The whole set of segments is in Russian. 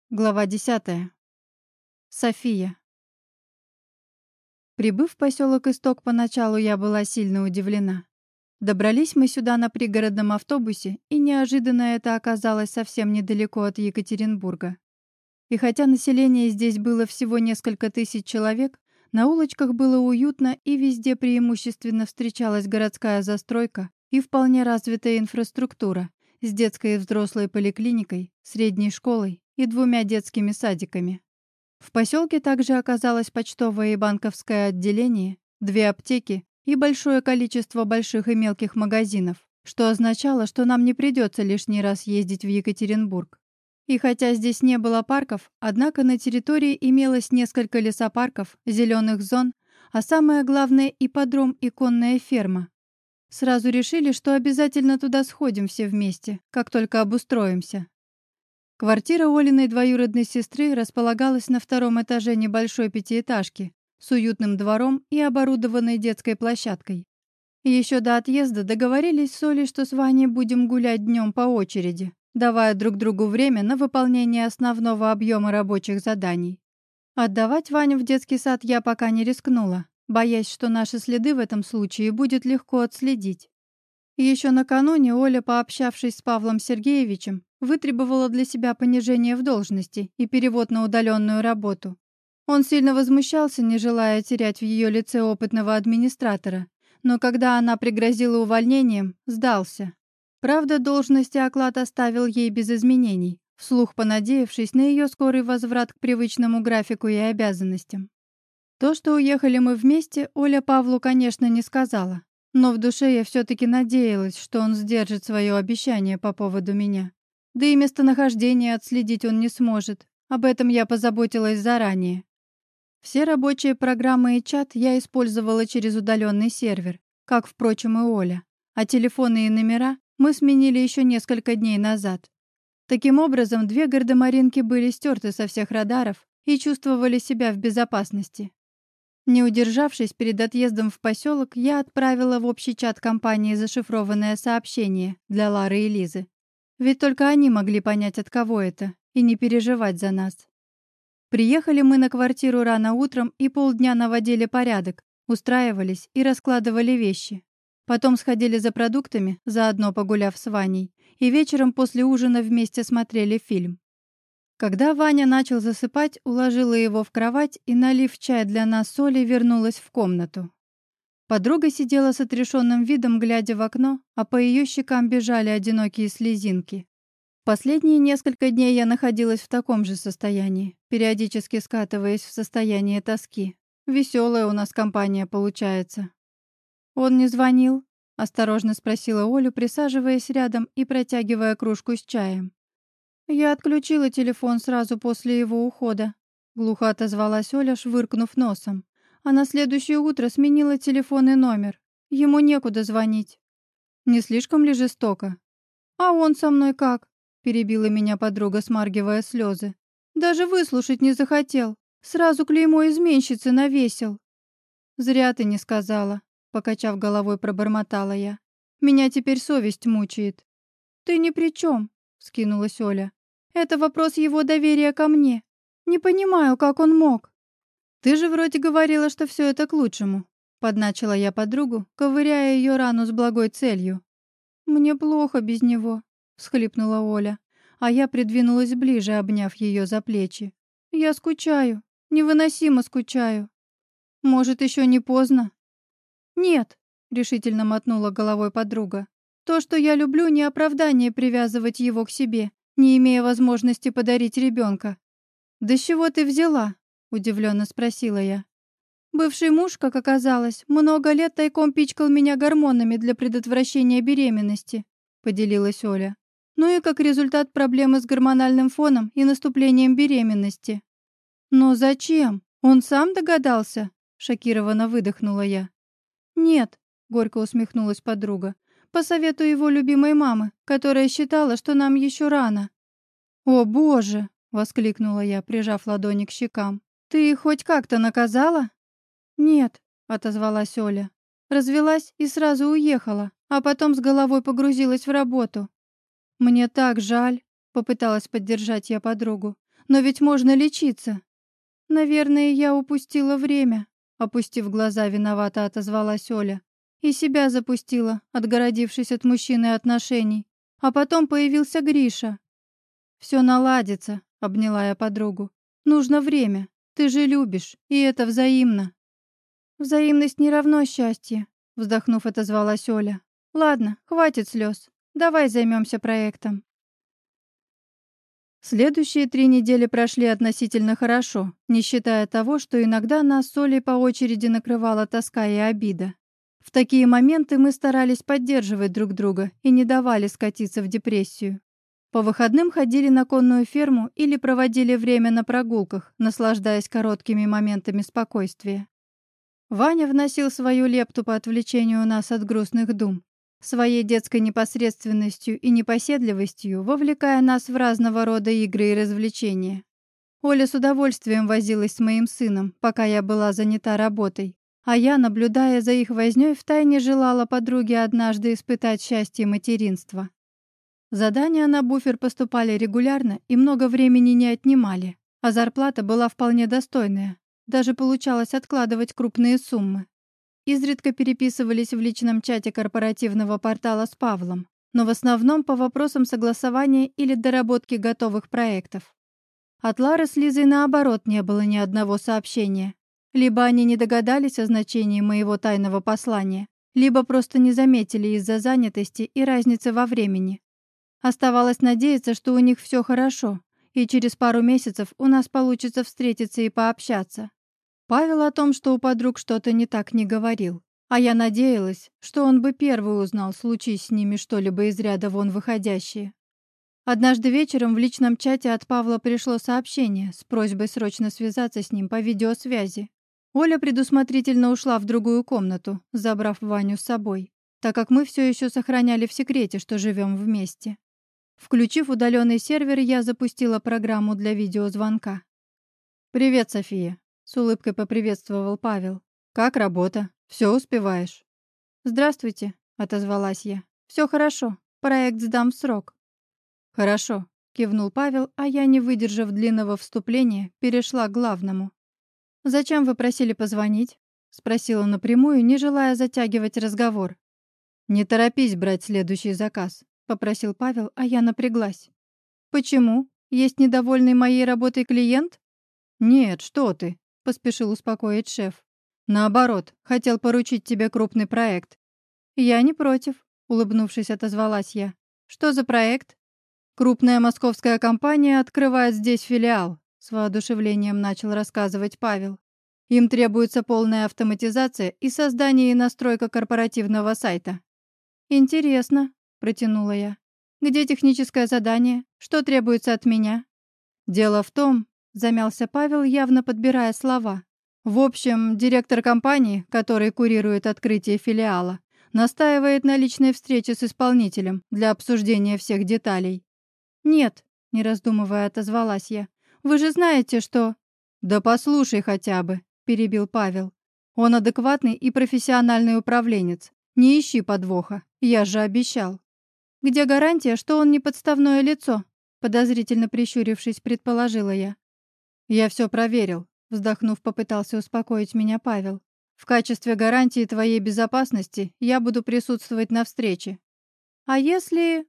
Глава 10. София. Прибыв в поселок Исток, поначалу я была сильно удивлена. Добрались мы сюда на пригородном автобусе, и неожиданно это оказалось совсем недалеко от Екатеринбурга. И хотя население здесь было всего несколько тысяч человек, на улочках было уютно, и везде преимущественно встречалась городская застройка и вполне развитая инфраструктура с детской и взрослой поликлиникой, средней школой и 2 детскими садиками. В поселке также оказалось почтовое и банковское отделение, 2 аптеки и большое количество больших и мелких магазинов, что означало, что нам не придется лишний раз ездить в Екатеринбург. И хотя здесь не было парков, однако на территории имелось несколько лесопарков, зеленых зон, а самое главное — ипподром и конная ферма. Сразу решили, что обязательно туда сходим все вместе, как только обустроимся. Квартира Олиной двоюродной сестры располагалась на 2-м этаже небольшой пятиэтажки с уютным двором и оборудованной детской площадкой. Еще до отъезда договорились с Олей, что с Ваней будем гулять днем по очереди, давая друг другу время на выполнение основного объема рабочих заданий. Отдавать Ваню в детский сад я пока не рискнула, боясь, что наши следы в этом случае будет легко отследить. Еще накануне Оля, пообщавшись с Павлом Сергеевичем, вытребовала для себя понижение в должности и перевод на удаленную работу. Он сильно возмущался, не желая терять в ее лице опытного администратора, но когда она пригрозила увольнением, сдался. Правда, должность и оклад оставил ей без изменений, вслух понадеявшись на ее скорый возврат к привычному графику и обязанностям. То, что уехали мы вместе, Оля Павлу, конечно, не сказала. Но в душе я все-таки надеялась, что он сдержит свое обещание по поводу меня. Да и местонахождение отследить он не сможет. Об этом я позаботилась заранее. Все рабочие программы и чат я использовала через удаленный сервер, как, впрочем, и Оля. А телефоны и номера мы сменили еще несколько дней назад. Таким образом, 2 гардемаринки были стерты со всех радаров и чувствовали себя в безопасности. Не удержавшись перед отъездом в поселок, я отправила в общий чат компании зашифрованное сообщение для Лары и Лизы. Ведь только они могли понять, от кого это, и не переживать за нас. Приехали мы на квартиру рано утром и полдня наводили порядок, устраивались и раскладывали вещи. Потом сходили за продуктами, заодно погуляв с Ваней, и вечером после ужина вместе смотрели фильм. Когда Ваня начал засыпать, уложила его в кровать и, налив чай для нас с Олей, вернулась в комнату. Подруга сидела с отрешенным видом, глядя в окно, а по ее щекам бежали одинокие слезинки. Последние несколько дней я находилась в таком же состоянии, периодически скатываясь в состояние тоски. Веселая у нас компания получается. «Он не звонил?» — осторожно спросила Олю, присаживаясь рядом и протягивая кружку с чаем. «Я отключила телефон сразу после его ухода», — глухо отозвалась Оля, швыркнув носом. «А на следующее утро сменила телефон и номер. Ему некуда звонить». «Не слишком ли жестоко?» «А он со мной как?» — перебила меня подруга, смаргивая слезы. «Даже выслушать не захотел. Сразу клеймо изменщицы навесил». «Зря ты не сказала», — покачав головой, пробормотала я. «Меня теперь совесть мучает». «Ты ни при чем», — вскинулась Оля. «Это вопрос его доверия ко мне. Не понимаю, как он мог». «Ты же вроде говорила, что все это к лучшему», — подначила я подругу, ковыряя ее рану с благой целью. «Мне плохо без него», — всхлипнула Оля, а я придвинулась ближе, обняв ее за плечи. «Я скучаю, невыносимо скучаю. Может, еще не поздно?» «Нет», — решительно мотнула головой подруга. «То, что я люблю, не оправдание привязывать его к себе, не имея возможности подарить ребенка». «Да с чего ты взяла?» — удивленно спросила я. «Бывший муж, как оказалось, много лет тайком пичкал меня гормонами для предотвращения беременности», — поделилась Оля. «Ну и как результат проблемы с гормональным фоном и наступлением беременности». «Но зачем? Он сам догадался?» — шокированно выдохнула я. «Нет», — горько усмехнулась подруга, «по совету его любимой мамы, которая считала, что нам еще рано». «О, Боже!» — воскликнула я, прижав ладони к щекам. «Ты их хоть как-то наказала?» «Нет», — отозвалась Оля. «Развелась и сразу уехала, а потом с головой погрузилась в работу». «Мне так жаль», — попыталась поддержать я подругу. Но ведь можно лечиться. Наверное, я упустила время. Опустив глаза, виновато отозвалась Оля. И себя запустила, отгородившись от мужчины и отношений. А потом появился Гриша. «Все наладится», — обняла я подругу. «Нужно время. Ты же любишь, и это взаимно». «Взаимность не равно счастье», — вздохнув, отозвалась Оля. «Ладно, хватит слез. Давай займемся проектом». Следующие 3 недели прошли относительно хорошо, не считая того, что иногда нас с Олей по очереди накрывала тоска и обида. В такие моменты мы старались поддерживать друг друга и не давали скатиться в депрессию. По выходным ходили на конную ферму или проводили время на прогулках, наслаждаясь короткими моментами спокойствия. Ваня вносил свою лепту по отвлечению нас от грустных дум, своей детской непосредственностью и непоседливостью вовлекая нас в разного рода игры и развлечения. Оля с удовольствием возилась с моим сыном, пока я была занята работой, а я, наблюдая за их вознёй, втайне желала подруге однажды испытать счастье материнства. Задания на буфер поступали регулярно и много времени не отнимали, а зарплата была вполне достойная. Даже получалось откладывать крупные суммы. Изредка переписывались в личном чате корпоративного портала с Павлом, но в основном по вопросам согласования или доработки готовых проектов. От Лары с Лизой наоборот не было ни одного сообщения. Либо они не догадались о значении моего тайного послания, либо просто не заметили из-за занятости и разницы во времени. Оставалось надеяться, что у них все хорошо, и через пару месяцев у нас получится встретиться и пообщаться. Павел о том, что у подруг что-то не так, не говорил, а я надеялась, что он бы первый узнал, случись с ними что-либо из ряда вон выходящее. Однажды вечером в личном чате от Павла пришло сообщение с просьбой срочно связаться с ним по видеосвязи. Оля предусмотрительно ушла в другую комнату, забрав Ваню с собой, так как мы все еще сохраняли в секрете, что живем вместе. Включив удаленный сервер, я запустила программу для видеозвонка. «Привет, София», — с улыбкой поприветствовал Павел. «Как работа? Все успеваешь?» «Здравствуйте», — отозвалась я. «Все хорошо. Проект сдам в срок». «Хорошо», — кивнул Павел, а я, не выдержав длинного вступления, перешла к главному. «Зачем вы просили позвонить?» — спросила напрямую, не желая затягивать разговор. «Не торопись брать следующий заказ», — попросил Павел, а я напряглась. «Почему? Есть недовольный моей работой клиент?» «Нет, что ты», — поспешил успокоить шеф. «Наоборот, хотел поручить тебе крупный проект». «Я не против», — улыбнувшись, отозвалась я. «Что за проект?» «Крупная московская компания открывает здесь филиал», — с воодушевлением начал рассказывать Павел. «Им требуется полная автоматизация и создание и настройка корпоративного сайта». «Интересно», — протянула я. «Где техническое задание? Что требуется от меня?» «Дело в том», — замялся Павел, явно подбирая слова. «В общем, директор компании, который курирует открытие филиала, настаивает на личной встрече с исполнителем для обсуждения всех деталей». «Нет», — не раздумывая, отозвалась я. «Вы же знаете, что...» «Да послушай хотя бы», — перебил Павел. «Он адекватный и профессиональный управленец. Не ищи подвоха, я же обещал». «Где гарантия, что он не подставное лицо?» Подозрительно прищурившись, предположила я. «Я все проверил», — вздохнув, попытался успокоить меня Павел. «В качестве гарантии твоей безопасности я буду присутствовать на встрече». «А если...»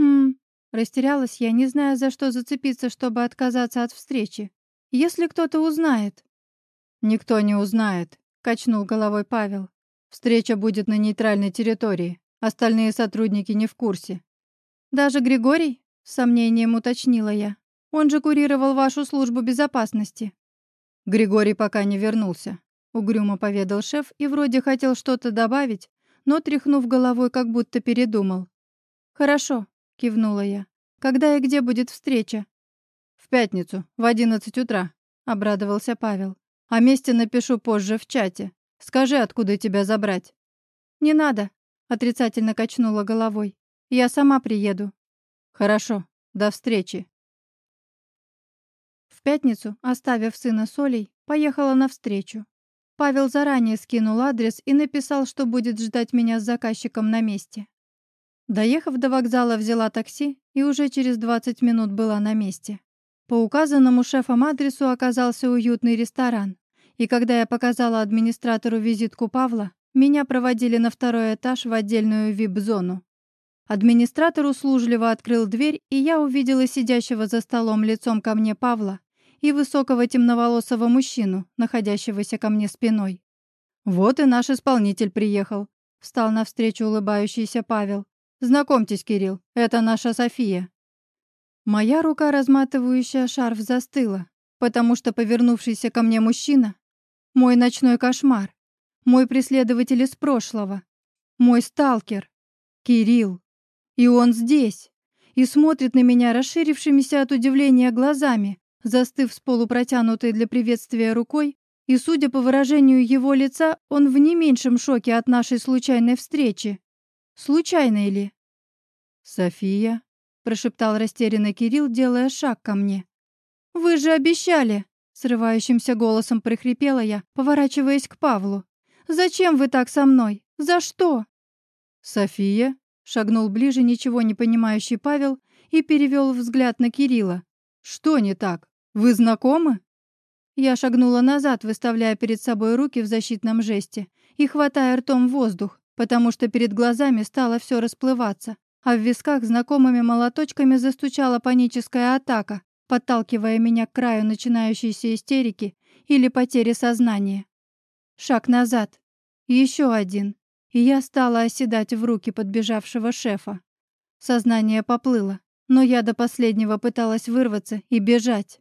Растерялась я, не зная, за что зацепиться, чтобы отказаться от встречи. «Если кто-то узнает...» «Никто не узнает», — качнул головой Павел. «Встреча будет на нейтральной территории. Остальные сотрудники не в курсе». «Даже Григорий?» — с сомнением уточнила я. «Он же курировал вашу службу безопасности». «Григорий пока не вернулся», — угрюмо поведал шеф и вроде хотел что-то добавить, но, тряхнув головой, как будто передумал. «Хорошо», — кивнула я. «Когда и где будет встреча?» «В пятницу, в 11 утра», — обрадовался Павел. «О месте напишу позже в чате. Скажи, откуда тебя забрать». «Не надо», — отрицательно качнула головой. «Я сама приеду». «Хорошо, до встречи». В пятницу, оставив сына с Олей, поехала навстречу. Павел заранее скинул адрес и написал, что будет ждать меня с заказчиком на месте. Доехав до вокзала, взяла такси и уже через 20 минут была на месте. По указанному шефом адресу оказался уютный ресторан, и когда я показала администратору визитку Павла, меня проводили на второй этаж в отдельную вип-зону. Администратор услужливо открыл дверь, и я увидела сидящего за столом лицом ко мне Павла и высокого темноволосого мужчину, находящегося ко мне спиной. «Вот и наш исполнитель приехал», — встал навстречу улыбающийся Павел. «Знакомьтесь, Кирилл, это наша София». Моя рука, разматывающая шарф, застыла, потому что повернувшийся ко мне мужчина — мой ночной кошмар, мой преследователь из прошлого, мой сталкер, Кирилл. И он здесь, и смотрит на меня расширившимися от удивления глазами, застыв с полупротянутой для приветствия рукой, и, судя по выражению его лица, он в не меньшем шоке от нашей случайной встречи. Случайной ли? «София», — прошептал растерянно Кирилл, делая шаг ко мне. «Вы же обещали!» — срывающимся голосом прохрипела я, поворачиваясь к Павлу. «Зачем вы так со мной? За что?» «София?» — шагнул ближе ничего не понимающий Павел и перевел взгляд на Кирилла. «Что не так? Вы знакомы?» Я шагнула назад, выставляя перед собой руки в защитном жесте и хватая ртом воздух, потому что перед глазами стало все расплываться, а в висках знакомыми молоточками застучала паническая атака, подталкивая меня к краю начинающейся истерики или потери сознания. Шаг назад. Еще один. И я стала оседать в руки подбежавшего шефа. Сознание поплыло, но я до последнего пыталась вырваться и бежать.